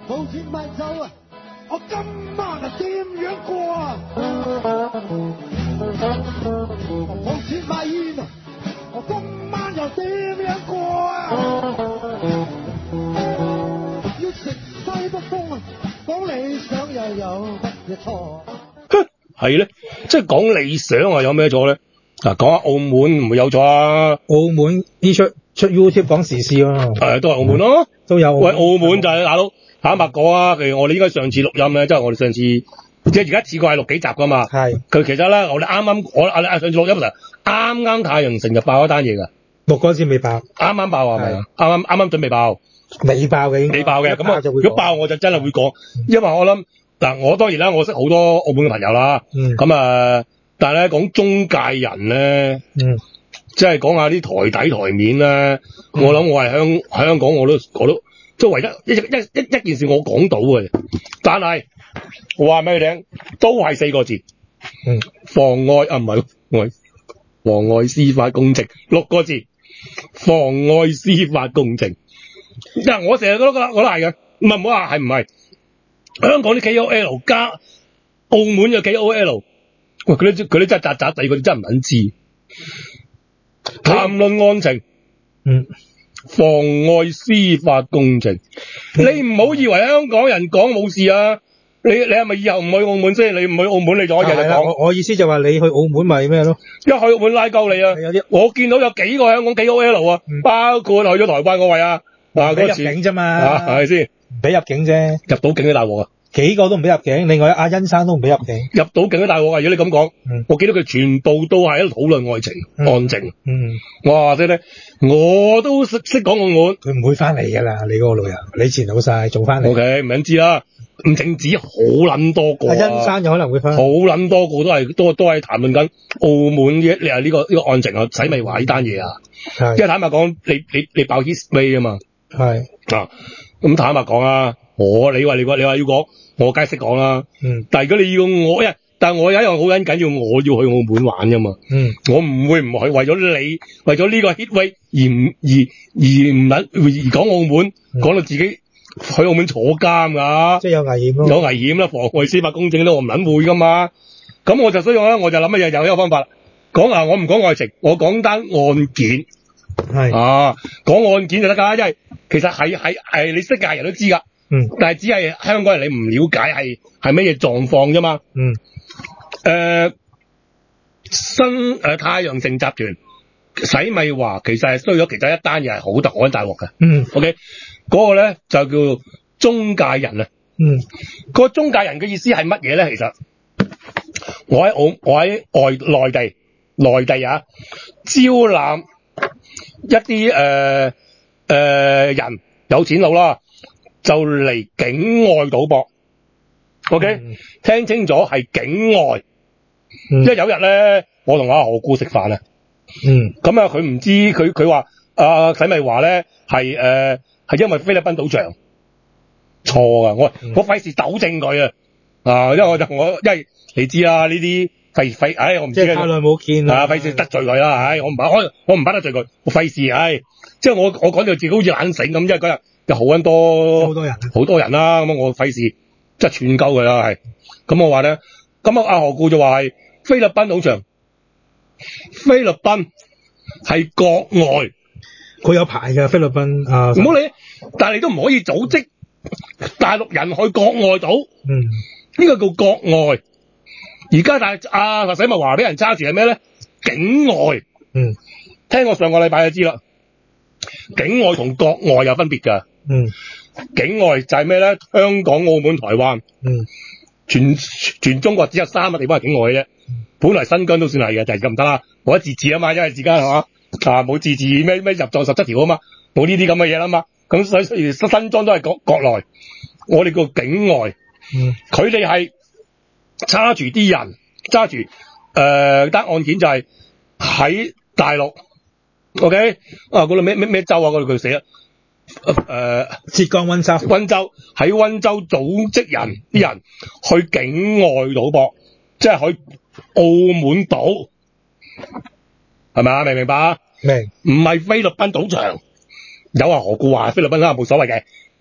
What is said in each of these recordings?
冇錢買酒啊！我今晚啊點樣過啊？冇錢買煙啊！我今晚又點樣過啊？要食西北風啊！講理想又有乜嘢錯？ 係咧，即係講理想啊，有咩錯咧？嗱，講下澳門唔會有錯啊！ 澳門呢出 YouTube 講時事喎， 都係澳門咯， 都有。 喂，澳門就係大佬坦白講啊，譬如我哋應該上次錄音咧，即係我哋上次即係而家試過係錄幾集噶嘛。係。佢其實咧，我哋啱上次錄音嗰陣，啱太陽城就爆一單嘢㗎。 錄嗰陣未爆。啱啱爆係咪啊？啱準備爆。 未爆嘅應該。 未爆嘅，咁啊，如果爆我就真係會講，因為我諗嗱，我當然啦，我識好多澳門嘅朋友啦。咁但係咧講中介人咧，即係講下啲台底台面咧，我諗我係香港我都即係唯一一件事我講到嘅，但係我話俾你聽，都係4個字，妨礙啊唔係妨礙司法公正，6個字，妨礙司法公正。嗱，我成日覺得係嘅，唔好話係唔係香港啲 KOL 加澳門嘅 KOL。喂，佢啲真係渣地，佢哋真係唔肯知。談論案情，妨礙司法公正。你唔好以為香港人講冇事啊！你係咪以後唔去澳門先？你唔去澳門，你就可以日日講。 我意思就話你去澳門咪咩咯？ 一去澳門拉鳩你啊！我見到有幾個香港 KOL 啊，包括去咗台灣嗰位啊， 俾入境啫嘛， 係咪先？ 俾入境啫， 入到境都大鑊啊！幾個都唔俾入境，另外阿欣生都唔俾入境， 入到境都大鑊啊！如果你咁講，我見到佢全部都係喺度討論愛情、案情。哇！即係咧，我都識講澳門， 佢唔會翻嚟㗎啦。你嗰個老友，你前老細做翻嚟。 OK，唔想知啦。唔淨止好撚多個， 阿欣生有可能會翻。 好撚多個都係談論緊澳門嘅你話呢個案情啊，洗米華呢單嘢啊。因為坦白講，你爆 history 啊嘛。係啊，咁坦白講啊。你話要講，我梗係識講啦。但係如果你要我，但係我有一樣好緊要，我要去澳門玩㗎嘛。我唔會唔去，為咗呢個 hit way 而講澳門，講到自己去澳門坐監㗎。即係有危險咯。有危險啦，妨礙司法公正都我唔撚會㗎嘛。咁我就所以咧，我就諗乜嘢，有一個方法講啊，我唔講愛情，我講單案件。係啊，講案件就得㗎，因為其實係你識嘅人都知㗎。但係只係香港人你唔了解係乜嘢狀況啫嘛。太陽城集團洗米華其實係衰咗，其實一單嘢係好大鑊嘅。OK， 嗰個咧就叫中介人啊。個中介人嘅意思係乜嘢咧？其實我喺內地啊，招攬一啲人有錢佬啦。就嚟境外賭博 ，OK，聽清楚係境外，因為有日咧，我同阿何故食飯啊，咁啊佢唔知佢話洗米華咧係因為菲律賓賭場錯啊，我費事糾正佢啊，因為因為你知啦呢啲費，我唔知即係太耐冇見啦，費事得罪佢啦，我唔怕得罪佢，我費事，即係我講到自己好似懶醒咁，因為嗰日。有好多人啦，咁我費事即係串鳩佢啦，係咁我話咧，咁阿何故就話係菲律賓賭場，菲律賓係國外，佢有牌嘅菲律賓啊，唔好理，但係你都唔可以組織大陸人去國外賭，呢個叫國外。而家但係洗米華俾人揸住係咩咧？境外，聽我上個禮拜就知啦，境外同國外有分別㗎。境外就係咩咧？香港、澳門、台灣，全中國只有3個地方係境外嘅啫。本來新疆都算係嘅，但係而家唔得啦，冇得自治啊嘛，因為自家係嘛冇自治咩入藏17條啊嘛，冇呢啲咁嘅嘢啦嘛。咁所以新莊都係國內，我哋叫境外。佢哋係揸住啲人，揸住單案件就係喺大陸 ，OK 嗰度咩州啊？嗰度佢寫。浙江溫州喺溫州組織啲人去境外賭博，即係去澳門賭，係咪啊？明唔明白啊？明，唔係菲律賓賭場。有何故話菲律賓啦，冇所謂嘅。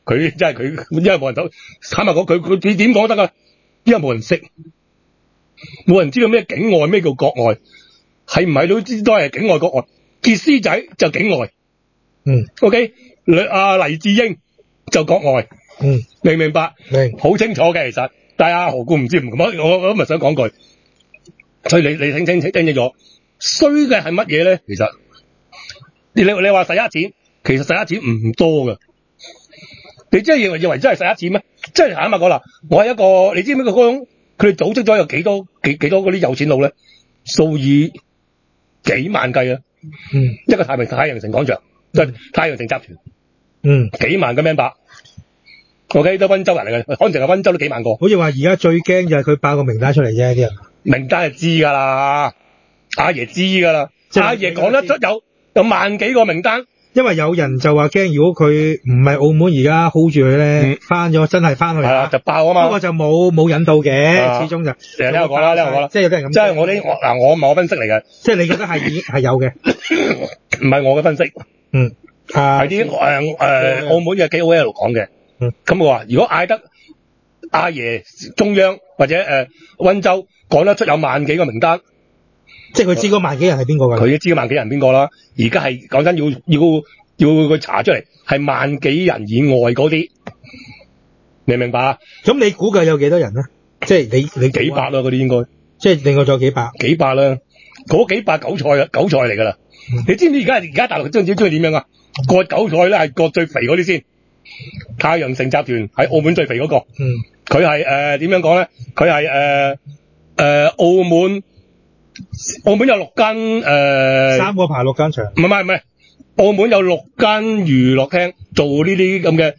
佢真係佢，因為冇人坦白講，佢點講得啊？因為冇人識，冇人知道咩境外，咩叫國外，係唔係都知都係境外國外。傑斯仔就境外，OK， 黎智英就國外，明唔明白？ 明， 好清楚嘅其實，但係何故唔知唔咁？我今日想講句，所以你聽清楚，衰嘅係乜嘢咧？其實你話洗黑錢，其實洗黑錢唔多噶，你真係認為真係洗黑錢咩？真係坦白講啦，我係一個，你知唔知佢哋組織咗有幾多嗰啲有錢佬咧？數以幾萬計啊！一個太陽城廣場，即係太陽城集團，幾萬個 member，OK 都溫州人嚟嘅，可能淨係溫州都幾萬個。 好似話而家最驚就係佢爆個名單出嚟啫，啲人名單就知㗎啦，阿爺知㗎啦，阿爺講得出有萬幾個名單。 因為有人就話驚，如果佢唔係澳門而家 hold 住佢咧，翻咗真係翻去， 就爆啊嘛。 不過就冇引導嘅，始終就你又講啦， 即係有啲人咁。 即係我唔係我分析嚟嘅，即係你覺得係有嘅， 唔係我嘅分析。係啲澳門嘅 KOL 講嘅。咁我話如果嗌得阿爺中央或者溫州講得出有萬幾個名單。 即係佢知嗰萬幾人係邊個㗎？ 佢都知嗰萬幾人邊個啦。而家係講真要佢查出嚟係萬幾人以外嗰啲，明唔明白啊？ 咁你估計有幾多人咧？即係你幾百啦嗰啲應該， 即係另外仲有幾百啦。嗰幾百韭菜嚟㗎啦。你知唔知而家大陸中意點樣啊？割韭菜咧係割最肥嗰啲先。太陽城集團喺澳門最肥嗰個。佢係點樣講咧？佢係澳門有6間 3個排6間場， 唔係，澳門有6間娛樂廳做呢啲咁嘅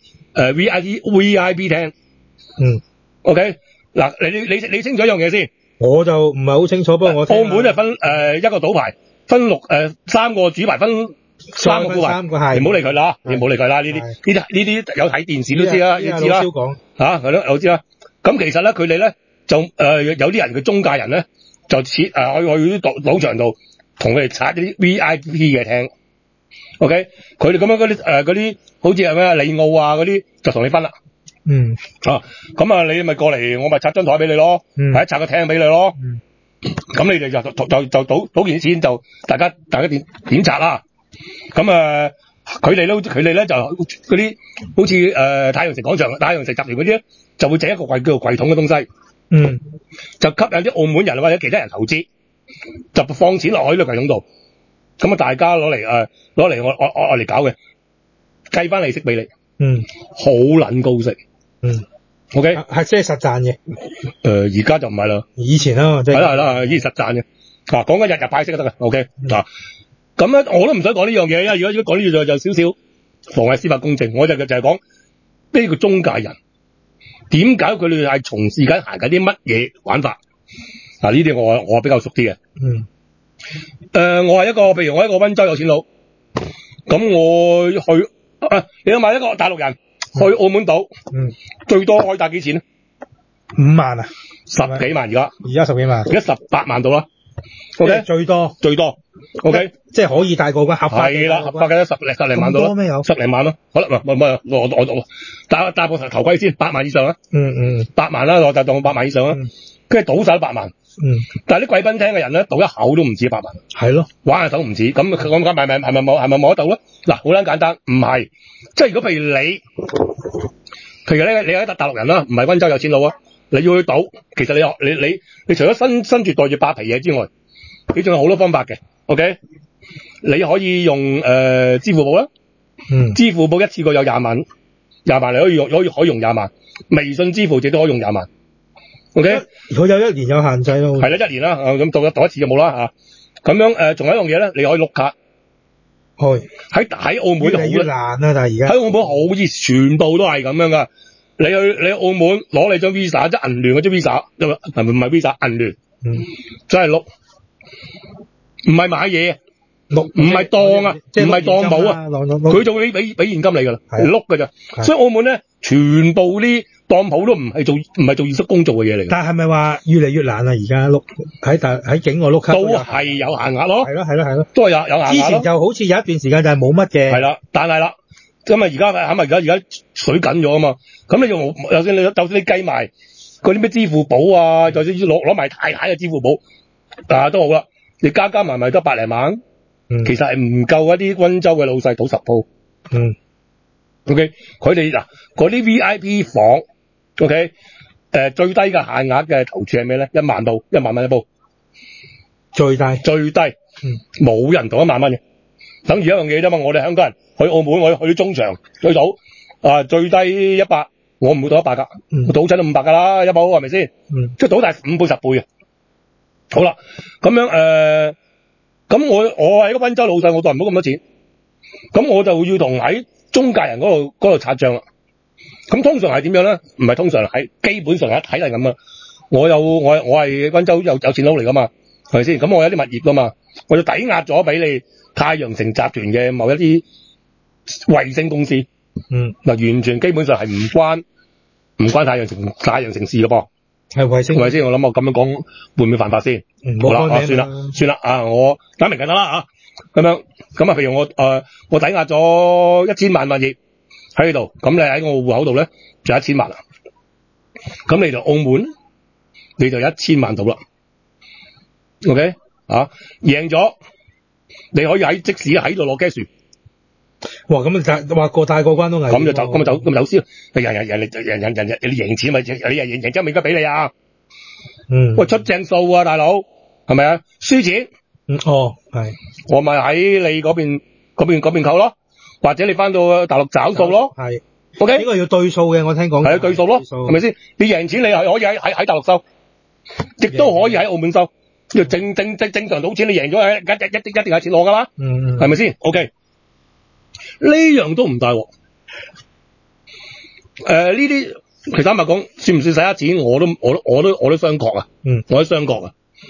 VIP 廳。OK 嗱，你清楚一樣嘢先。 我就唔係好清楚，不過我澳門就分一個賭牌，分3個主牌，分3個副牌。你唔好理佢啦，呢啲有睇電視都知啦，要知啦。嚇係咯，我知啦。咁其實咧，佢哋咧就有啲人嘅中介人咧。就去啲賭場度同佢哋拆啲 VIP 嘅廳 ，OK？ 佢哋咁樣嗰啲好似係咩利奧啊嗰啲就同你分啦。咁你咪過嚟，我咪拆張台俾你咯，或者拆個廳俾你咯。咁你哋就賭件錢就大家點拆啦。咁佢哋咧就嗰啲好似太陽城廣場、太陽城集團嗰啲咧，就會整一個叫做櫃桶嘅東西。就吸引啲澳門人或者其他人投資，就放錢落去呢個櫃桶度，咁大家攞嚟我嚟搞嘅，計翻利息俾你，好撚高息，OK 係即係實賺嘅， 而家就唔係啦， 以前啦，即係係啦，以前實賺嘅，講緊日日派息就得嘅 ，OK 咁咧我都唔想講呢樣嘢，因為如果講呢樣就少少妨礙司法公正，我就係講呢個中介人。點解佢哋係從事緊行緊啲乜嘢玩法？呢啲我比較熟啲嘅。我係譬如我一個溫州有錢佬，咁我去你諗下一個大陸人去澳門賭，最多可以帶幾錢咧 ？5萬啊 ？10幾萬而家 10幾萬， 而家18萬到啦。OK 最多。 OK 即係可以帶過關合法係啦，合法嘅10零萬到啦。 多咩有 ？10零萬咯，可能唔係我戴部頭盔先，8萬以上啦。8萬啦，我就當8萬以上啦。跟住賭晒都8萬。但係啲貴賓廳嘅人咧，賭一口都唔止8萬。係咯，玩下手唔止。咁佢講係咪冇得賭咧？嗱，好簡單，唔係。即係如果譬如你係大陸人啦，唔係溫州有錢佬啊，你要去賭，其實你除咗身住袋住8皮嘢之外，你仲有好多方法嘅。OK， 你可以用支付寶啦，支付寶一次過有20萬你可以用20萬，微信支付亦都可以用20萬。OK， 佢有1年有限制咯。 係啦，1年啦，咁賭一次就冇啦嚇。咁樣仲有一樣嘢咧，你可以碌卡。喺澳門就好越難啊！但係而家喺澳門好似全部都係咁樣噶。你去澳門攞你張 Visa 即係銀聯嗰張 Visa，唔係 Visa 銀聯，真係碌。唔係買嘢，唔係當啊，唔係當冇啊，佢就會俾現金你噶啦，碌噶咋。所以澳門咧，全部啲當鋪都唔係做二叔公做嘅嘢嚟。 但係咪話越嚟越難啊？而家碌喺境外碌卡都係有限額咯。 係咯， 都係有限額。 之前就好似有一段時間就係冇乜嘅。 係啦，但係啦， 咁啊而家水緊咗啊嘛，咁你就算你計埋嗰啲咩支付寶啊，就算攞埋太太嘅支付寶都好啦，你加埋都100零萬，其實係唔夠一啲溫州嘅老細賭10鋪。OK， 佢哋嗱嗰啲 VIP 房 ，OK， 最低嘅限額嘅投注係咩咧？1萬到1萬蚊一鋪，最低，冇人賭1萬蚊嘅，等於一樣嘢啫嘛。我哋香港人去澳門，我去中場去賭最低100，我唔會賭100㗎，我賭親都500㗎啦，一鋪係咪先？即係賭大5倍10倍嘅。好啦，咁樣咁我係一個溫州老細，我賭唔到咁多錢，咁我就要同喺中介人嗰度拆帳啦。咁通常係點樣咧？唔係通常係基本上一睇係咁啊。我係溫州有錢佬嚟噶嘛，係咪先？咁我有啲物業噶嘛，我就抵押咗俾你太陽城集團嘅某一啲衛星公司。嗱，完全基本上係唔關太陽城事嘅噃。係衛星，係咪先？我諗我咁樣講會唔會犯法先？好啦，算啦，我解明緊啦咁樣，咁譬如我抵押咗1000萬物業喺度，咁你喺我戶口度咧就1000萬啦，咁你就澳門你就1000萬到啦 ，OK 贏咗你可以即時喺度攞 cash。哇！咁話過大過關都危險，咁就走先。人你贏錢咪你贏咗咪應該俾你啊？喂，出正數啊，大佬係咪啊？輸錢係我咪喺你嗰邊扣咯，或者你翻到大陸找數咯。係 OK， 呢個要對數嘅，我聽講係對數咯，係咪先？你贏錢你係可以喺大陸收，亦都可以喺澳門收。正常賭錢，你贏咗一定有錢攞噶啦，係咪先 ？OK。呢樣都唔大鑊，呢啲其實坦白講，算唔算洗黑錢？我都商榷啊，我都商榷啊。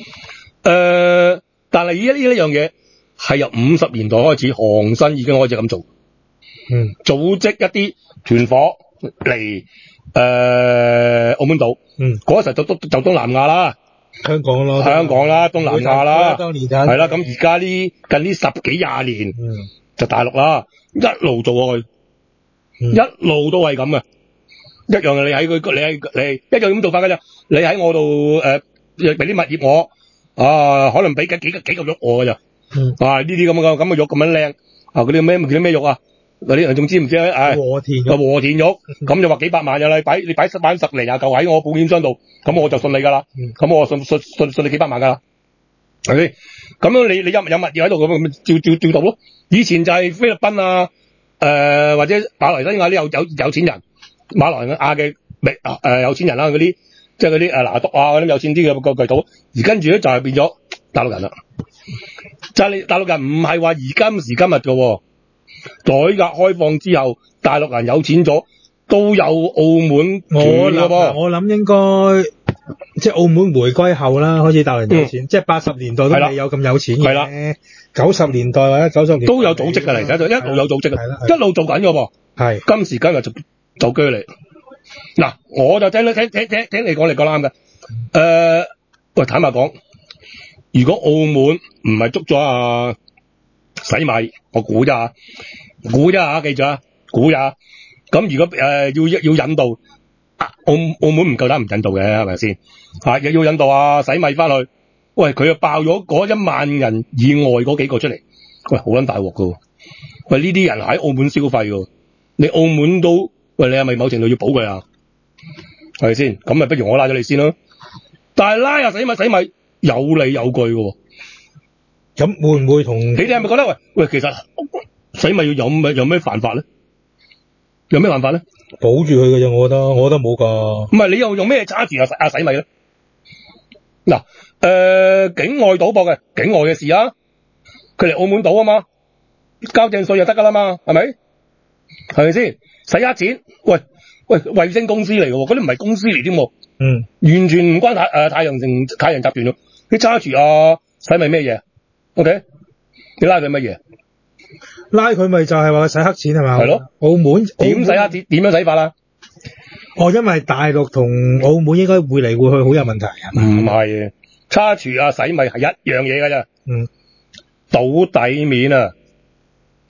但係呢樣嘢係由50年代開始，航新已經開始咁做，組織一啲團伙嚟澳門島，嗰時候就東南亞啦，香港啦，東南亞啦，係啦。咁而家近呢10幾20年，就大陸啦。一路做過去，一路都係咁嘅，一樣你喺你一樣咁做法㗎咋？你喺我度俾啲物業我，可能俾幾個肉我㗎咋？呢啲咁嘅肉咁樣靚，嗰啲咩肉啊？嗰啲仲知唔知啊？和田肉，咁就話幾百萬㗎啦，你擺10零20嚿喺我保險箱度，咁我就信你㗎啦，咁我信你幾百萬㗎啦。係咪？咁樣你有物業喺度咁照到咯。以前就係菲律賓啊，或者馬來西亞啲有錢人，馬來亞嘅有錢人啦，嗰啲即係嗰啲拿督啊嗰啲有錢啲嘅巨賭，而跟住咧就係變咗大陸人啦。就係你大陸人唔係話而今時今日嘅，改革開放之後，大陸人有錢咗都有澳門住嘅噃。我諗應該。即係澳門回歸後啦，開始大陸人有錢，即係80年代都未有咁有錢嘅。係啦，90年代或者90年代都有組織㗎嚟，而家一路有組織嘅，一路做緊嘅噃。係今時今日就居嚟。嗱，我就聽你講啱嘅。喂，坦白講，如果澳門唔係捉咗洗米，我估咋，記住啊，估咋。咁如果要引導。澳門唔夠膽唔引導嘅，係咪先？又要引導洗米翻去，喂，佢又爆咗嗰1萬人以外嗰幾個出嚟，喂，好撚大鑊噶！喂，呢啲人喺澳門消費噶，你澳門都，喂，你係咪某程度要保佢啊？係咪先？咁咪不如我拉咗你先咯。但係拉洗米有理有據噶，咁會唔會同你哋係咪覺得喂，其實洗米要有咩犯法咧？有咩辦法咧？保住佢嘅啫，我覺得冇噶。唔係你又用咩揸住洗米咧？嗱，境外賭博嘅境外嘅事啊，佢嚟澳門賭啊嘛，交正稅就得噶啦嘛，係咪？係咪先？洗黑錢？喂，衛星公司嚟嘅，嗰啲唔係公司嚟添喎。完全唔關太陽集團咯。你揸住洗米咩嘢 ？OK， 你拉佢乜嘢？拉佢咪就係話洗黑錢係嘛？係咯，澳門點洗黑錢？點樣洗法啦？因為大陸同澳門應該會嚟會去好有問題啊。唔係，叉住洗米係一樣嘢㗎咋。賭底面啊，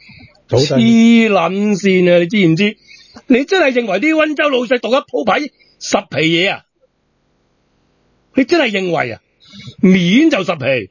黐撚線啊！你知唔知？你真係認為啲溫州老細讀一鋪牌10皮嘢啊？你真係認為啊？面就10皮，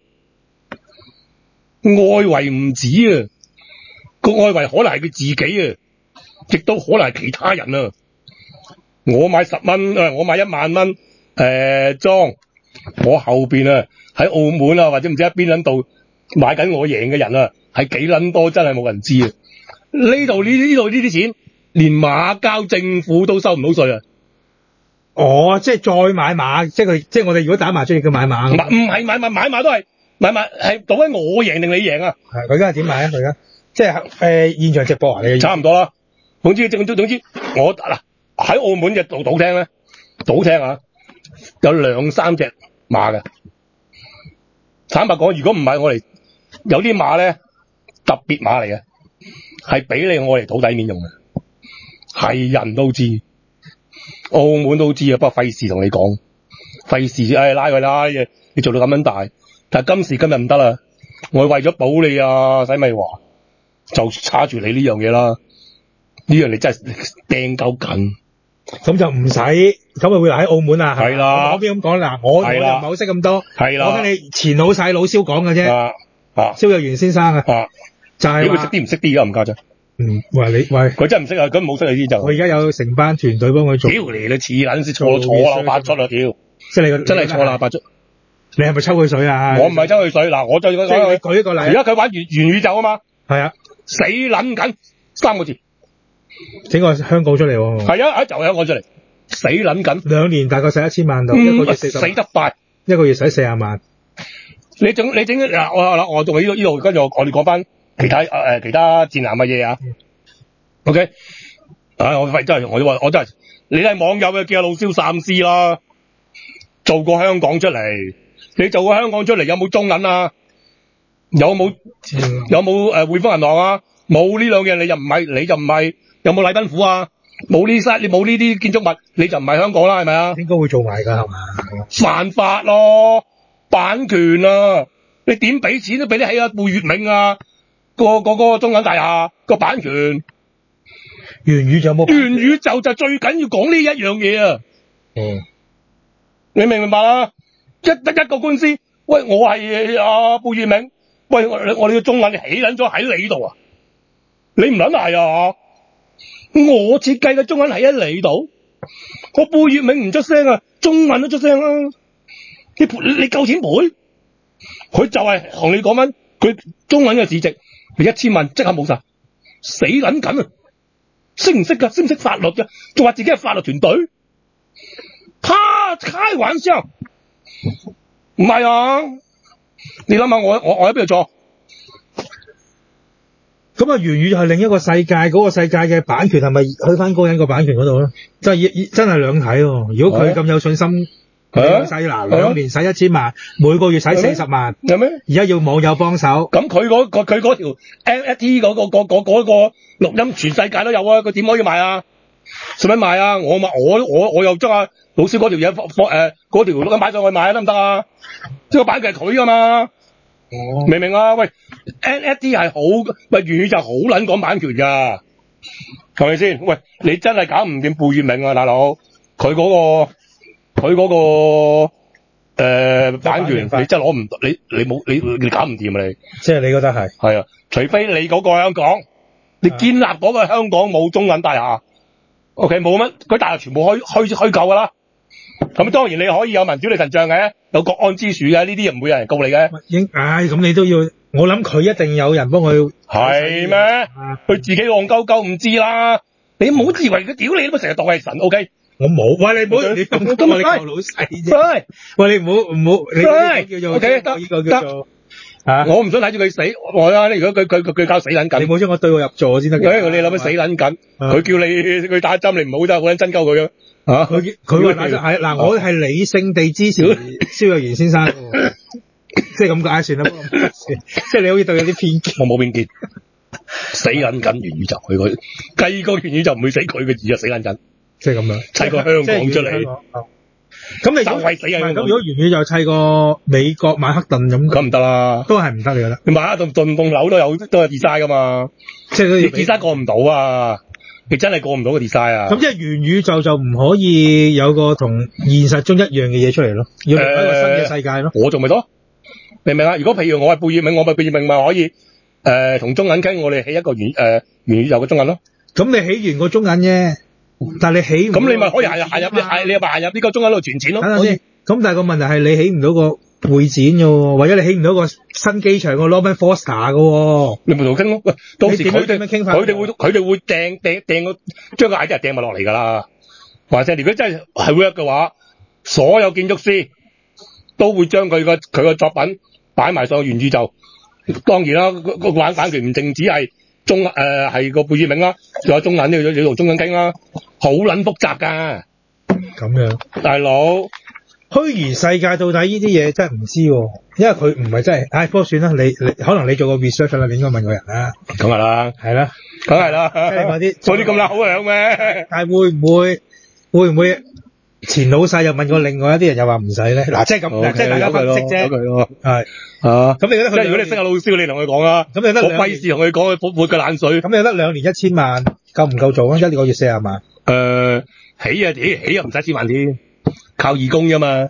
外圍唔止啊！個外圍可能係佢自己啊，亦都可能係其他人啊。我買10蚊，我買1萬蚊裝，我後邊啊喺澳門啊或者唔知喺邊撚度買緊我贏嘅人啊，係幾撚多，真係冇人知啊！呢度呢啲錢，連馬交政府都收唔到稅啊！ 哦，即係再買馬，即係我哋如果打麻雀叫買馬。 唔係買馬都係買馬，係賭緊我贏定你贏啊！ 係佢而家係點買啊？佢而家即係現場直播啊？你差唔多啦。總之我嗱喺澳門嘅賭廳咧，賭廳啊有2-3隻馬嘅。坦白講，如果唔係我哋有啲馬咧特別馬嚟嘅，係俾你我嚟賭底面用嘅，係人都知，澳門都知啊。不過費事同你講，費事拉佢啦，你做到咁樣大，但係今時今日唔得啦。我為咗保你啊，使咪話就叉住你呢樣嘢啦。呢樣你真係掟鳩緊， 咁就唔使，咁咪會留喺澳門啊？ 係啦， 我邊咁講嗱，我就唔係好識咁多， 係啦， 我聽你前老細老蕭講嘅啫，蕭若元先生啊，就係佢識啲唔識啲㗎，唔家陣。 喂， 佢真係唔識啊，佢冇識你啲就。 我而家有成班團隊幫佢做。 屌你黐撚先錯喇八出啊！屌， 即係你真係錯喇八出。 你係咪抽佢水啊？ 我唔係抽佢水，嗱，我就即係你舉一個例。 而家佢玩元宇宙啊嘛。 係啊， 死撚緊3個字。 整個香港出嚟喎。 係啊，就香港出嚟，死撚緊。 2年大概使1000萬到，一個月40萬。 死得快， 一個月使40萬。 你整嗱，我仲喺呢度，跟住我哋講翻其他戰艦嘅嘢啊。OK， 我真係，你係網友嘅叫老蕭三思啦。做過香港出嚟，你做過香港出嚟有冇中銀啊？有冇匯豐銀行啊？冇呢兩樣你就唔係，有冇禮賓府啊？冇呢啲建築物你就唔係香港啦，係咪啊？ 應該會做埋㗎係嘛？ 犯法咯，版權啊！你點俾錢都俾得起啊？貝聿銘啊，個中銀大廈個版權。 元宇宙冇？ 元宇宙就最緊要講呢一樣嘢啊！你明唔明白啊？一個官司，喂，我係貝聿銘，喂，我哋嘅中銀起撚咗喺你度啊！你唔撚係啊？我設計嘅中銀喺你度，我貝聿銘唔出聲啊，中銀都出聲啦。你夠錢賠？佢就係同你講緊，佢中銀嘅市值，你1000萬即刻冇晒，死撚緊啊！識唔識噶？識唔識法律噶？仲話自己係法律團隊？開玩笑，唔係啊！你諗下，我喺邊度做？ 咁啊，元宇宙係另一個世界，嗰個世界嘅版權係咪去翻嗰個人個版權嗰度咧？真係兩睇喎。如果佢咁有信心，使2年使1000萬，每個月使40萬， 有咩？ 而家要網友幫手。咁佢嗰條 NFT 嗰個錄音全世界都有啊！佢點可以賣啊？使乜賣啊？我又將阿老師嗰條嘢嗰條錄音擺上去賣得唔得啊？即係個版權係佢噶嘛？明唔明啊？喂 ，NFT 係好，喂，元宇宙好撚講版權㗎，係咪先？喂，你真係搞唔掂貝聿銘啊，大佬！佢嗰個版權，你真係攞唔到，你搞唔掂啊！你即係你覺得係？ 係啊，除非你嗰個香港，你建立嗰個香港冇中銀大廈 ，OK 冇乜，佢大廈全部虛構㗎啦。咁當然你可以有民主理神像嘅，有國安之樹嘅，呢啲唔會有人告你嘅。 咁你都要，我諗佢一定有人幫佢。 係咩？佢自己戇鳩鳩唔知啦。你唔好以為佢屌你都成日當係神 ，OK？ 我冇，喂，你唔好，你咁你求老細啫。喂，你唔好，你叫做 OK 得， 呢個叫做我唔想睇住佢死，如果佢搞死撚緊， 你冇將我對我入座先得嘅。 你諗乜死撚緊？佢叫你佢打針，你唔好真係好撚真鳩佢啊！ 佢話打針係嗱，我係理性地支持蕭若元先生，即係咁解算啦。即係你好似對有啲偏見， 我冇偏見。死撚緊元宇宙，佢計個元宇宙唔會死佢嘅字啊！死撚緊， 即係咁樣， 砌個香港出嚟。 咁你就係死啊！ 咁如果元宇宙砌個美國曼克頓咁唔得啦， 都係唔得你覺得？ 你曼克頓棟樓都有 design 噶嘛， 即係你 design 過唔到啊！你真係過唔到個 design 啊！ 咁即係元宇宙就唔可以有個同現實中一樣嘅嘢出嚟咯，要另一個新嘅世界咯。 我仲咪多，明唔明啊？如果譬如我係貝聿銘，我咪貝聿銘咪可以同中銀傾，我哋起一個元宇宙嘅中銀咯。 咁你起完個中銀啫，但係你起唔到， 咁你咪可以行入，你又行入呢個中銀度存錢咯。 等陣先。咁但係個問題係你起唔到個會展嘅喎，或者你起唔到個新機場個 Norman Foster 嘅喎。 你咪同佢傾咯。喂，到時佢哋傾法， 佢哋會掟個將個 idea 掟埋落嚟㗎啦。或者如果真係 work 嘅話，所有建築師都會將佢個作品擺埋上元宇宙。當然啦，個版權唔淨止係係個貝聿銘啦，仲有中銀你同中銀傾啦，好撚複雜㗎。 咁樣， 大佬， 虛擬世界到底呢啲嘢真係唔知喎，因為佢唔係真係，不過算啦，你可能你做個 research 啦，你應該問個人啦。 梗係啦， 係啦， 梗係啦， 嗰啲咁撚好樣咩？ 但係會唔會前老細又問過另外一啲人又話唔使咧？嗱，即係咁，即係大家分析啫。係咁你覺得佢？ 即係如果你識下老蕭，你同佢講啦。咁你得兩，我費事同佢講，佢潑個冷水。 咁你得2年1000萬，夠唔夠做啊？一個月40萬。 起啊起啊唔使10萬添，靠義工啫嘛。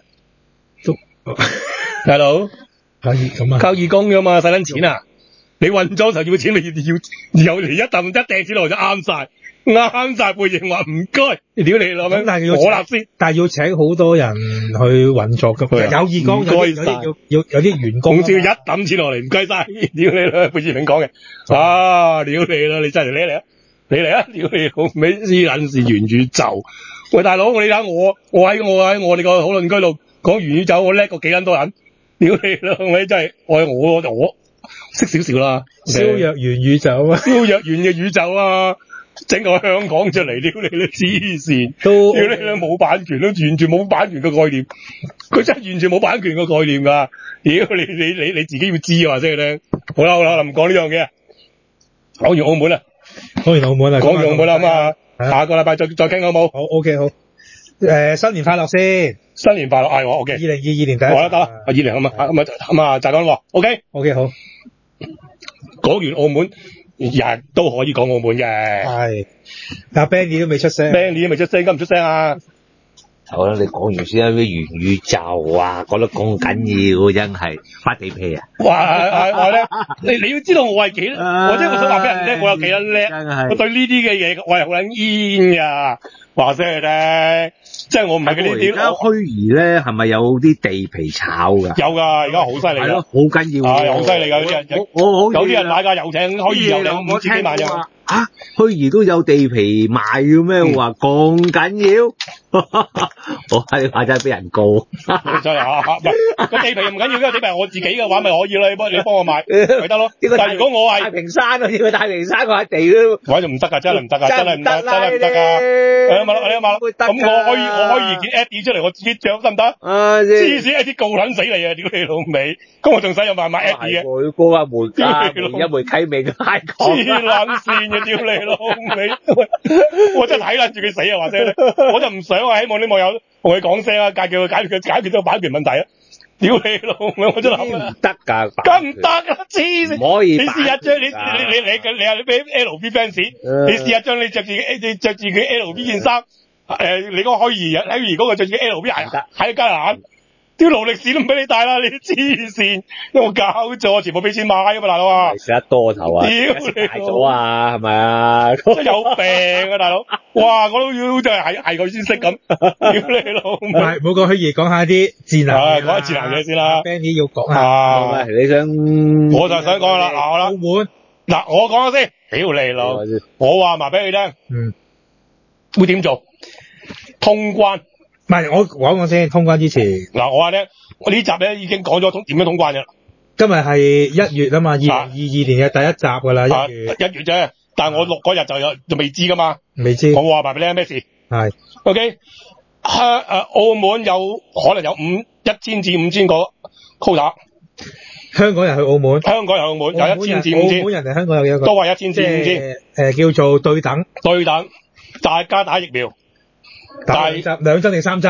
大佬， 可以咁啊？ 靠義工啫嘛，使撚錢啊！你運咗就要錢，你要嚟一掟錢落就啱晒。貝聿銘話唔該，屌你老味， 但係我立先， 但係要請好多人去運作㗎，有義工，有啲員工， 仲要一抌錢落嚟，唔該晒，屌你啦，貝聿銘講嘅，屌你啦，你真係你嚟啊，你嚟啊，屌你老味，黐撚線元宇宙，喂大佬，你睇我喺我哋個討論區度講元宇宙，我叻過幾撚多人，屌你啦，我真係我識少少啦， 蕭若元宇宙啊， 蕭若元嘅宇宙啊！整個香港出嚟，屌你啦黐線，屌你啦冇版權，都完全冇版權嘅概念，佢真係完全冇版權嘅概念㗎，屌你自己要知啊話先你聽。好啦，唔講呢樣嘢，講完澳門啦， 講完澳門啦， 咁啊，下個禮拜再傾好冇？ 好 ，OK 好，新年快樂先， 新年快樂，係我 OK。 2022年第一， 好啦得啦，20咁啊就咁喎 ，OK 好。講完澳門。日都可以講澳門嘅， 係，但 Benny 都未出聲， 咁唔出聲啊！ 好啦，你講完先啦，啲元宇宙啊，講得咁緊要，真係發地皮啊！ 話咧，你要知道我係幾，我真係想話俾人聽，我有幾撚叻，我對呢啲嘅嘢我係好撚煙㗎，話聲你聽，即係我唔係嗰啲點。 而家虛擬咧係咪有啲地皮炒㗎？ 有㗎，而家好犀利㗎， 好緊要啊，好犀利㗎，有啲人有啲人買架遊艇可以遊艇5千幾萬㗎。 啊，虛擬都有地皮賣嘅咩？話咁緊要？我係話齋俾人告。 真係個地皮唔緊要，因為地皮係我自己嘅話咪可以啦，你幫我買咪得咯。但係如果我係太平山啊，要去太平山嗰塊地都， 我就唔得㗎，真係唔得㗎，真係唔得㗎。你買啦，咁我可以件 Eddie 出嚟，我自己著得唔得？黐線 Eddie 告撚死你啊！屌你老味，咁我仲使有買 Eddie 嘅？ 佢嗰個梅家一梅啟明太講。 黐撚線嘅，屌你老味！我真係睇撚住佢死啊！話聲我就唔想啊，希望啲網友同佢講聲啊，解決咗個版權問題啊！屌你老味，我真係諗唔得㗎， 梗唔得啦，黐線！ 唔可以。 你試下將你俾 LV fans，你試下將你着住佢 LV 件衫，你嗰個虛擬嗰個着住 LV 鞋喺街行，啲勞力士都唔俾你戴啦，你黐線！有冇搞錯？全部俾錢買啊嘛，大佬啊！ 食得多頭啊！ 屌你咗啊，係咪啊？ 真係有病啊，大佬！哇，我都要真係係佢先識咁，屌你老味！ 唔係，冇講虛擬，講下啲智能嘢。 講下智能嘢先啦。 Benny 要講下。 你想？ 我就想講啦， 澳門嗱，我講咗先，屌你老！我話埋俾你聽，會點做？通關。 唔係，我講先，通關之前。 嗱，我話咧，我呢集咧已經講咗點樣通關嘅啦。 今日係1月啊嘛，2022年嘅第一集㗎啦，1月。1 月啫，但係我錄嗰日就未知㗎嘛。 未知。 我話埋俾你聽咩事？係。OK，澳門有可能有1000至5000個 quota。 香港人去澳門。 香港人去澳門有1000至5000。澳門人嚟香港有幾多個？都係1000至5000。 叫做對等。對等， 大家打疫苗。 2針定3針？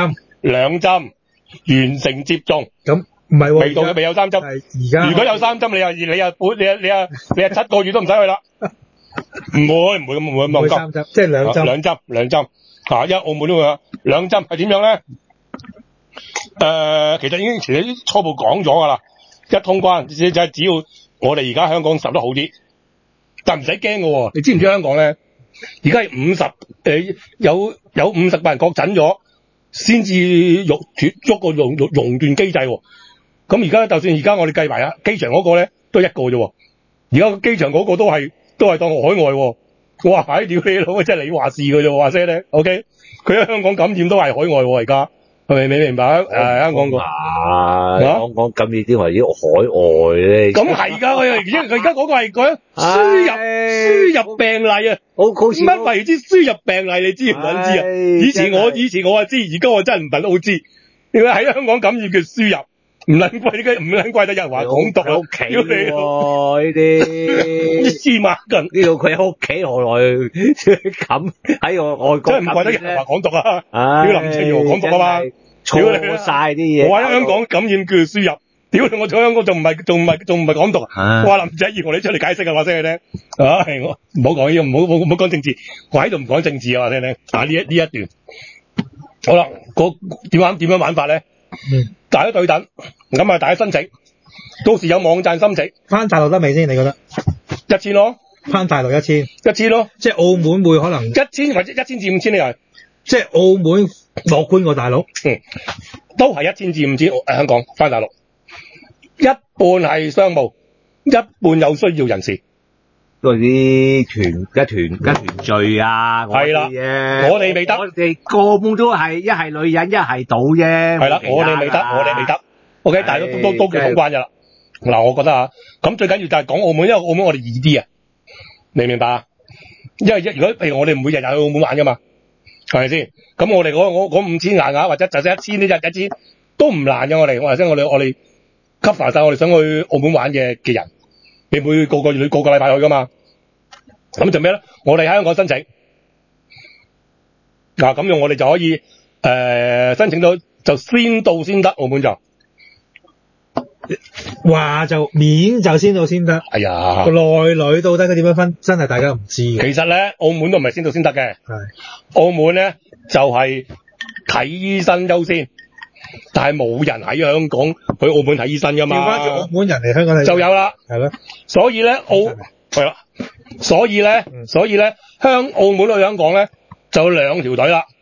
2針完成接種。 咁唔係喎， 未到嘅未有3針。 而家如果有3針，你又7個月都唔使去啦。唔會咁唔會3針，即係2針。 兩針。因為澳門都會有2針，係點樣咧？其實已經初步講咗噶啦。一通關就係只要我哋而家香港受得好啲，但唔使驚嘅喎。你知唔知香港咧？而家係有50萬人確診咗，先至喐個熔斷機制喎。咁而家就算而家我哋計埋啊，機場嗰個咧都係1個啫喎。而家機場嗰個都係當海外喎。哇！屌你老，真係你話事嘅啫喎，話聲咧。OK， 佢喺香港感染都係海外喎，而家係咪你明白？香港個香港感染啲話要海外咧。 咁係㗎，佢而家嗰個係講輸入病例啊。 好似乜為之輸入病例？你知唔知啊？以前我就知，而家我真係唔係好知。你話喺香港感染叫輸入。唔撚怪得有人話港獨喺屋企喎呢啲黐孖筋， 呢度佢喺屋企何來咁喺外國？ 真係唔怪得有人話港獨啊！屌林鄭月娥港獨啊嘛， 錯晒啲嘢。 我喺香港感染叫輸入，屌你我喺香港仲唔係港獨啊？我話林鄭月娥你出嚟解釋啊，話聲你聽。我唔好講呢個，唔好講政治，我喺度唔講政治啊，話聲你聽。呢一段好啦，點樣玩法咧？大家對等，咁啊大家申請，到時有網站申請。 返大陸得未先？你覺得 ？1000咯， 返大陸1000 咯， 即係澳門會可能 1000或者1000至5000呢又即係澳門樂觀過大陸， 都係1000至5000香港返大陸，一半係商務，一半有需要人士。 嗰啲團聚啊， 係啦，我哋未得， 我哋個半都係一係女人一係賭啫。 係啦，我哋未得。OK， 但係都叫通關㗎啦。嗱，我覺得咁最緊要就係講澳門，因為澳門我哋易啲啊，明唔明白啊？因為如果譬如我哋唔會日日去澳門玩㗎嘛，係咪先？咁我哋嗰5000硬額或者就算1000呢1000都唔難嘅，我哋cover 晒我哋想去澳門玩嘅人，你會個禮拜去㗎嘛？咁做咩咧？我哋喺香港申請，咁樣我哋就可以申請到就先到先得，澳門就話就面就先到先得。 哎呀， 內裏到底佢點樣分，真係大家唔知嘅。 其實咧，澳門都唔係先到先得嘅。澳門咧就係睇醫生優先，但係冇人喺香港去澳門睇醫生㗎嘛。調翻轉澳門人嚟香港睇就有啦，係咯。所以咧係啦。所以咧，澳門去香港咧就有2條隊啦。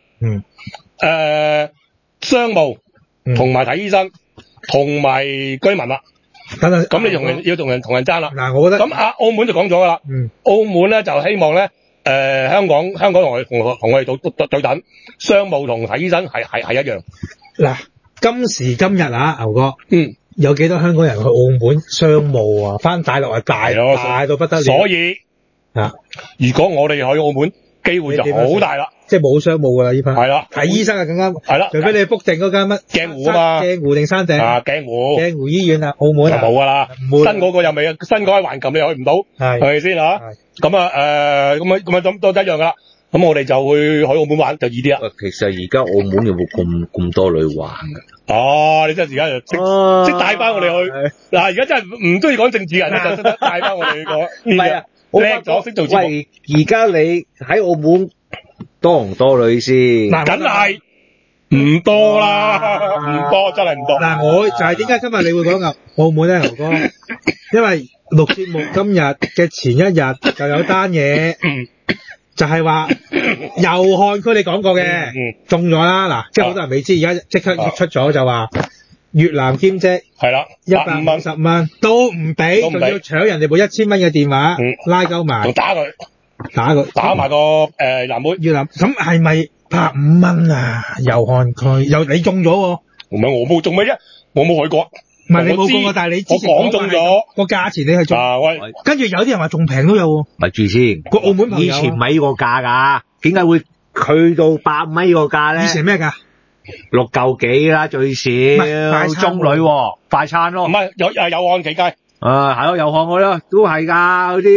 商務同埋睇醫生同埋居民啦。咁你要同人爭啦。嗱，我覺得咁澳門就講咗噶啦。澳門咧就希望咧，香港同我哋對等，商務同睇醫生係一樣。嗱，今時今日啊，牛哥，有幾多香港人去澳門商務啊？返大陸係大到不得了。所以如果我哋去澳門，機會就好大啦。即係冇商務㗎啦，呢排。係啦，睇醫生啊更加。係啦，除非你 book 定嗰間乜鏡湖啊嘛。鏡湖定山頂？鏡湖醫院啊，澳門就冇㗎啦。新嗰個又未，新嗰喺橫琴你又去唔到，係咪先嚇？咁啊咁都一樣㗎啦。咁我哋就去澳門玩就易啲啦。 其實而家澳門有冇咁多女玩㗎？你真係而家就識帶翻我哋去。嗱，而家真係唔中意講政治人咧，就識得帶翻我哋去講。唔係啊，叻咗識做節目。喂， 而家你喺澳門多唔多女先？ 嗱，梗係唔多啦，唔多真係唔多。嗱，我就係點解今日你會講㗎澳門咧，牛哥？因為錄節目今日嘅前一日就有單嘢。就係話祐漢區你講過嘅，中咗啦。嗱，即係好多人未知，而家即刻出咗就話越南兼職係啦，150蚊都唔俾，仲要搶人哋部1000蚊嘅電話，拉鳩埋，仲打埋個南妹越南，咁係咪150蚊啊？祐漢區又你中咗喎？唔係我冇中咩啫，我冇去過。唔係你冇中過，但係你之前講中咗個價錢，你係中。跟住有啲人話仲平都有喎。咪住先，個澳門朋友以前咪呢個價㗎，點解會去到100蚊呢個價咧？以前咩價？6嚿幾啦最少。中女喎，快餐咯。唔係有祐漢幾雞？係咯，祐漢嗰啲都係㗎，嗰啲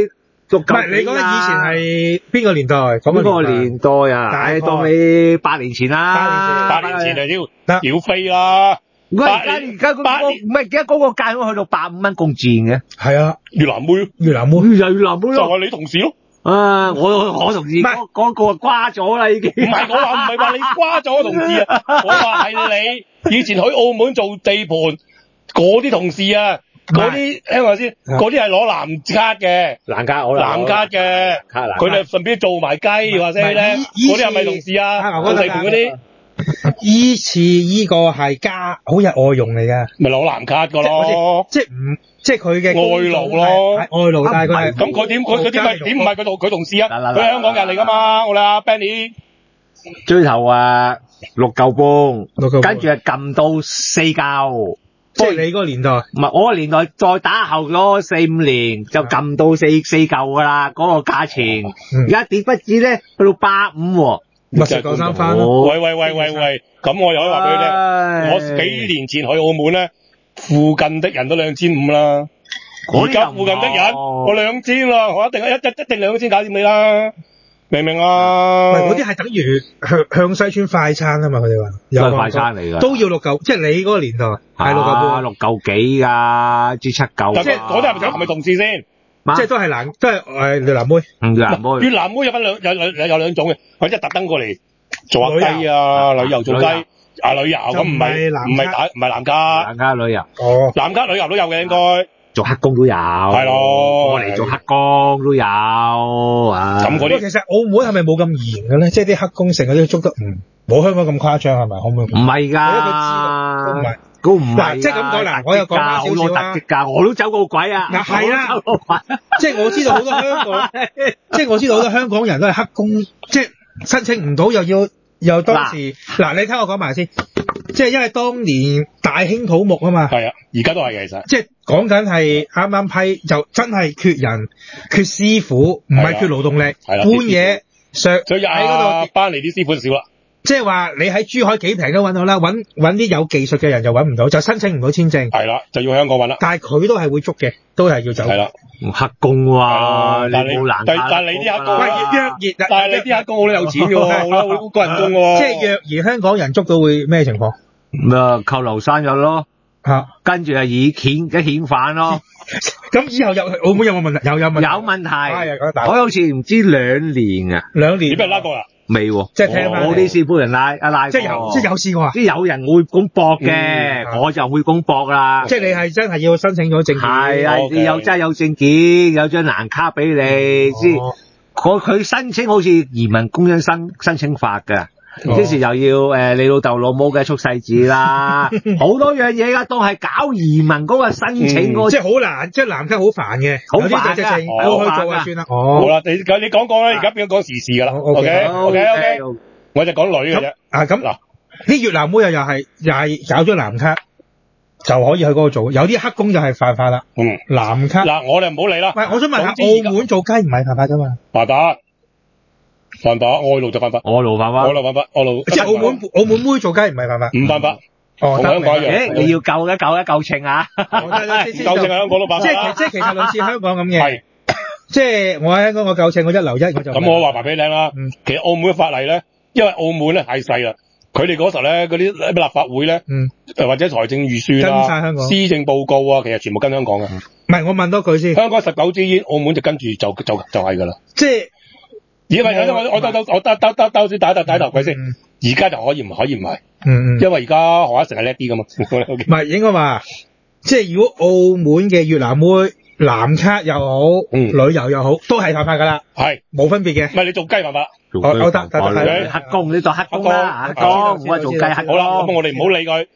足夠。 唔係，你覺得以前係邊個年代？ 邊個年代啊？唉，當你8年前啦。 8年前就要飛啦。 而家嗰個唔係，而家嗰個價可以去到150蚊共戰嘅。 係啊， 越南妹咯， 越南妹就係越南妹咯。 就係你同事咯。 啊！我同事嗰個瓜咗啦，已經。唔係我話唔係話你瓜咗同事啊，我話係你以前去澳門做地盤嗰啲同事啊，嗰啲聽我先，嗰啲係攞藍卡嘅，藍卡嘅，佢哋順便做埋雞話聲咧，嗰啲係咪同事啊？做地盤嗰啲。 依次依個係好日外傭嚟嘅， 咪攞藍卡個咯， 即係佢嘅外勞咯， 外勞，但係佢係咁佢點唔係佢同事啊？佢係香港人嚟噶嘛？我哋阿 Benny 追頭啊6嚿半，跟住係撳到4嚿， 即係你嗰個年代， 唔係我個年代，再打後咗4-5年就撳到4嚿噶啦，嗰個價錢。而家點不知咧去到85喎。 咪食過3番咯。 喂，咁我又可以話俾你聽，我幾年前去澳門咧，附近的人都2500啦。而家附近的人我2000啦，我一定2000搞掂你啦，明唔明啊？ 喂，嗰啲係等於向西村快餐啊嘛，佢哋話都係快餐嚟㗎， 都要6嚿，即係你嗰個年代係6嚿半， 6嚿幾㗎，至7嚿。 即係嗰啲係咪同事先？ 即係都係越南妹。 越南妹有分有兩種嘅，佢即係特登過嚟做下雞啊，旅遊做雞啊，旅遊咁唔係藍卡旅遊。 哦， 藍卡旅遊都有嘅應該。 做黑工都有。係咯， 過嚟做黑工都有啊。 咁嗰啲其實澳門係咪冇咁嚴嘅咧？即係啲黑工成日都捉得冇香港咁誇張係咪？可唔可以？ 唔係㗎， 唔係。 唔係， 即係咁講嗱，我又講翻少少啦。 特價我都走過鬼啊！ 嗱係啦，即係我知道好多香港，即係我知道好多香港人都係黑工，即係申請唔到又當時嗱，你聽我講埋先，即係因為當年大興土木啊嘛。係啊， 而家都係嘅其實。即係講緊係啱啱批就真係缺人，缺師傅，唔係缺勞動力。係啦，搬嘢上所以喺嗰度班嚟啲師傅就少啦。 即係話你喺珠海幾平都揾到啦，揾啲有技術嘅人就揾唔到，就申請唔到簽證。 係啦，就要香港揾啦。 但係佢都係會捉嘅，都係要走。 係啦， 黑工喎， 但係你啲黑工，但係你啲黑工好都有錢嘅喎，好高人工喎。 即係若然香港人捉到會咩情況？ 咪扣留3日咯，跟住以遣返咯。 咁以後入去澳門有冇問題？有問題。有問題。我好似唔知2年啊。 2年。 你俾人拉過啦？ 未喎， 即係聽翻我啲師傅人拉過， 即係有試過啊！ 即係有人會咁搏嘅，我就會咁搏啦。 即係你係真係要申請咗證件， 係啊，你有真係有證件，有張藍卡俾你先。佢申請好似移民工商申請法㗎。即時又要你老豆老母嘅出世紙啦，好多樣嘢㗎，都係搞移民嗰個申請嗰個， 即係好難，即係藍卡好煩嘅， 好煩㗎， 我去做就算啦。 好啦，你講啦，而家變咗講時事㗎啦。OK，我就講女嘅啫。 咁嗱，啲越南妹又係搞咗藍卡就可以去嗰度做，有啲黑工就係犯法啦。藍卡嗱，我哋唔好理啦。 喂，我想問下，澳門做雞唔係犯法㗎嘛？ 犯法，外勞就犯法。 外勞犯法。 即係澳門妹做雞唔係犯法。 唔犯法。 同香港一樣。 你要夠稱啊！ 夠稱香港都犯法。 即係其實類似香港咁嘅。係。即係我喺香港我夠稱，我1留1我就。 咁我話埋俾你聽啦。其實澳門嘅法例咧，因為澳門咧太細啦，佢哋嗰時候咧嗰啲立法會咧，或者財政預算啊、 跟晒香港施政報告啊，其實全部跟香港嘅。 唔係，我問多句先。 香港19支煙，澳門就跟住就係㗎啦。 即係。 因為我兜先打頭鬼先，而家就可以唔係，因為而家何一成係叻啲噶嘛， 唔係應該話，即係如果澳門嘅越南妹藍卡又好，旅遊又好，都係犯法噶啦，係冇分別嘅。 唔係你做雞犯法， 我得黑工你做黑工啦，黑工唔係做雞黑。 好啦，咁我哋唔好理佢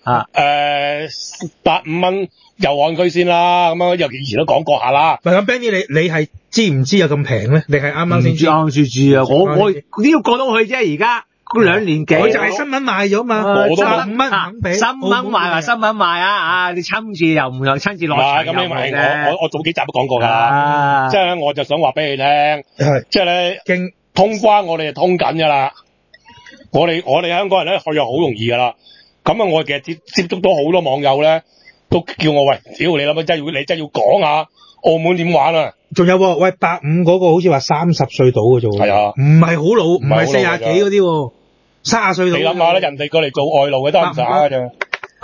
，85蚊遊岸區先啦，咁樣尤其以前都講過下啦。 唔係咁 Benny 你係知唔知有咁平咧？你係啱啱先知？ 啱先知啊！我呢要過到去啫，而家2年幾。 佢就係新聞賣咗嘛，15蚊肯俾。 新聞賣啊！你親自又唔親自落場又唔係我早幾集都講過㗎，即係咧我就想話俾你聽，即係咧通關我哋就通緊㗎啦。我哋香港人咧去又好容易㗎啦。咁啊，我其實接觸到好多網友咧，都叫我喂，屌你諗下，你真係要講下澳門點玩啊？ 仲有喎，喂85嗰個好似話30歲到嘅啫喎。 係啊， 唔係好老，唔係40幾嗰啲喎，30歲到。 你諗下啦，人哋過嚟做外勞嘅都咁渣㗎咋。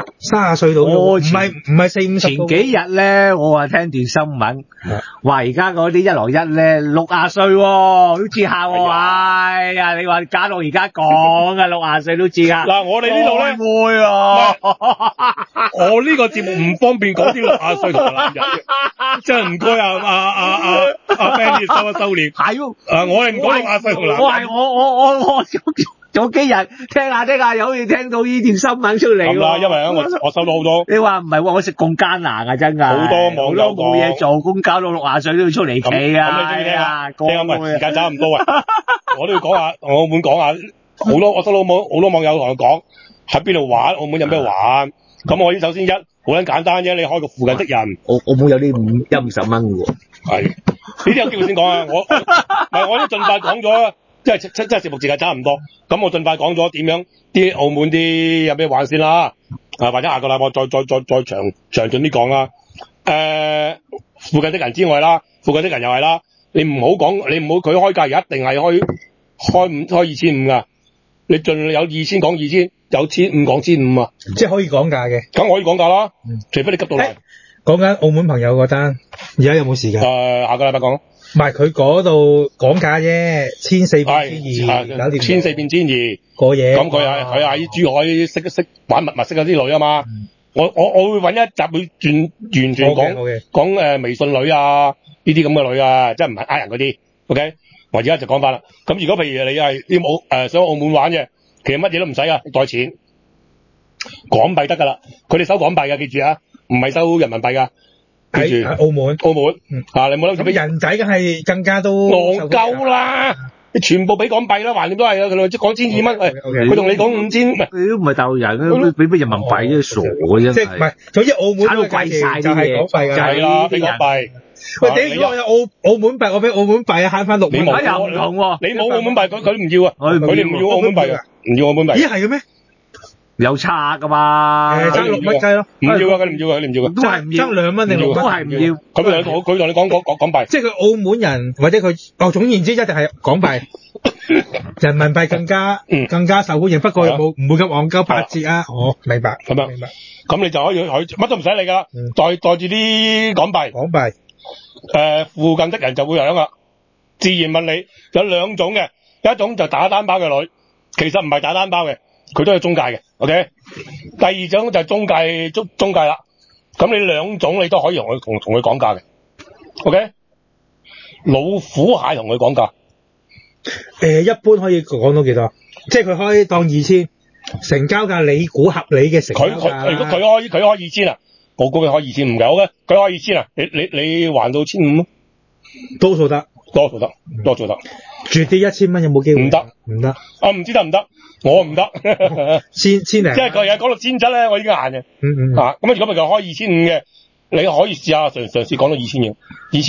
30歲到，唔係40、50。 前幾日咧，我話聽段新聞，話而家嗰啲1來1咧60歲喎，都知客喎。哎呀，你話搞到而家講啊，60歲都知啊。 嗱，我哋呢度咧會啊。 我呢個節目唔方便講啲60歲同埋男人嘅，真係唔該阿 Ben 你收一收斂。 係喎。 我係唔講60歲同男人。 我係我早幾日聽下，又好似聽到呢段新聞出嚟喎。 咁啦，因為我收到好多。 你話唔係喎，我食咁艱難啊，真㗎。 好多網友冇嘢做，咁搞到60歲都要出嚟企啊。 咁你中意聽啊？聽啊， 講咪時間差唔多啊。我都要講下澳門，講下好多我收到好多網友同我講喺邊度玩，澳門有咩玩。咁我首先好撚簡單啫，你開個附近的人。 澳門有啲50蚊嘅喎。 係，呢啲有機會先講啊。我都盡快講咗。即係節目時間差唔多，咁我盡快講咗點樣啲澳門啲有咩玩先啦，或者下個禮拜再詳盡啲講啦。附近的人之外啦，附近的人又係啦，你唔好佢開價一定係開2500㗎，你盡量有2000講2000，有1500講1500啊， 即係可以講價嘅。 咁可以講價啦，除非你急到嚟。講緊澳門朋友嗰單，而家有冇時間？ 下個禮拜講。 唔係佢嗰度講價啫，1400變1200，搞掂。1400 變1200 個嘢。咁佢喺珠海識玩密室嗰啲女啊嘛。我會揾一集會完全講微信女啊，呢啲咁嘅女啊，即係唔係呃人嗰啲。OK， 我而家就講翻啦。咁如果譬如你係啲想澳門玩嘅，其實乜嘢都唔使啊，袋錢港幣得㗎啦。佢哋收港幣㗎，記住啊，唔係收人民幣㗎。 喺澳門， 你冇諗住俾人仔梗係更加都戇鳩啦！你全部俾港幣啦，橫掂都係啊！佢講1200蚊，佢同你講5000， 你都唔係大陸人，俾人民幣啫，傻嘅真係。 即係唔係？總之澳門炒到貴曬就係港幣㗎， 係啦，俾港幣。 喂，如果我有澳門幣，我俾澳門幣啊，慳翻6蚊。 你冇又唔同喎， 你冇澳門幣，佢唔要啊，佢哋唔要澳門幣啊，唔要澳門幣。 咦係嘅咩？ 有差噶嘛？ 爭6蚊雞咯， 唔要啊！佢唔要啊！你唔要啊？ 都係唔要， 爭2蚊定6蚊？ 都係唔要。 佢同你講港幣， 即係佢澳門人或者佢總言之一定係港幣，人民幣更加受歡迎。不過又唔會咁戇鳩8折啊！明白咁樣，明白。 咁你就可以乜都唔使理㗎啦，袋住啲港幣。附近的人就會響啦。自然問你有2種嘅，一種就打單包嘅女，其實唔係打單包嘅。佢都係中介嘅 ，OK。第二種就係中介啦。咁你2種你都可以同佢講價嘅 ，OK。老虎蟹同佢講價， 一般可以講到幾多？即係佢可以當2000，成交價你估合理嘅成交價。 如果佢開2000啊，我估佢開2500嘅，好嘅，佢開2000啊，你還到1500咯，多數得， 絕啲1000蚊有冇機會？ 唔得。我唔知得唔得，我唔得。千零，即係佢而家講到1000咧，我已經硬嘅。咁如果咪就開2500嘅，你可以試下嘗試講到2000嘅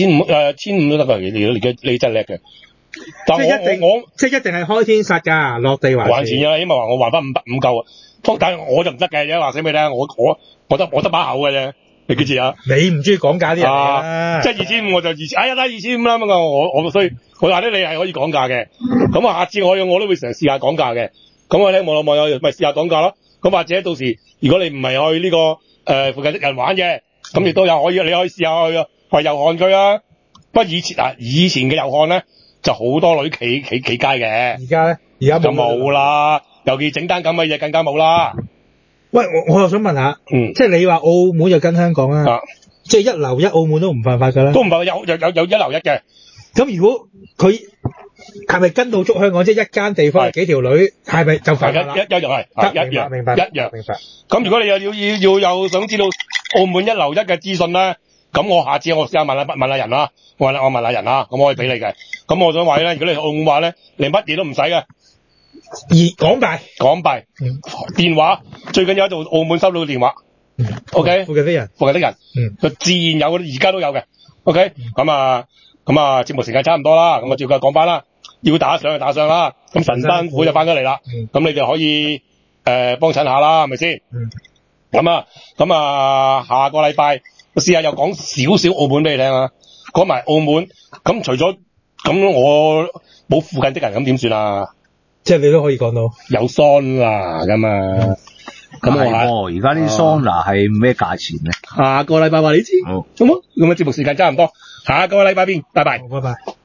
，1500都得㗎。你真係叻嘅。但係我即係一定係開天殺價，落地還錢㗎，起碼話我還翻5夠啊。但係我就唔得嘅，話死俾你聽，我得把口嘅啫。你記住啊！ 你唔中意講價啲人啊， 即係2500我就2000，哎呀得2500啦咁啊！所以我話咧，你係可以講價嘅。咁下次我都會嘗試下講價嘅。咁我咧網友咪試下講價咯。咁或者到時如果你唔係去呢個附近的人玩嘅，咁亦都你可以試下去祐漢區啊。不過以前嘅祐漢咧就好多女企街嘅。而家就冇啦，尤其整單咁嘅嘢更加冇啦。 喂，我又想問下，即係你話澳門就跟香港啊，即係1樓1澳門都唔犯法㗎啦， 都唔犯法，有1樓1嘅。 咁如果佢係咪跟到足香港，即係一間地方幾條女，係咪就犯法啦？一樣係，明白。 咁如果你又有想知道澳門1樓1嘅資訊咧，咁我下次我試下問下人啦，我問下人啦，咁我可以俾你嘅。咁我想話咧，如果你去澳門話咧，你乜嘢都唔使嘅。 港幣， 電話最緊要喺度澳門收到電話，OK，附近的人，就自然有，而家都有嘅 ，OK，咁啊，節目時間差唔多啦，咁啊照計講翻啦，要打上就打上啦，咁神丹虎就翻咗嚟啦，咁你就可以幫襯下啦，係咪先？咁啊，下個禮拜我試下又講少少澳門俾你聽啊，講埋澳門。咁除咗咁，我冇附近的人咁點算啊？ 即係你都可以講到有桑拿㗎嘛。咁我而家啲桑拿係咩價錢咧？ 下個禮拜話你知。好冇？咁啊，節目時間差唔多，下個禮拜見，拜拜。 拜拜。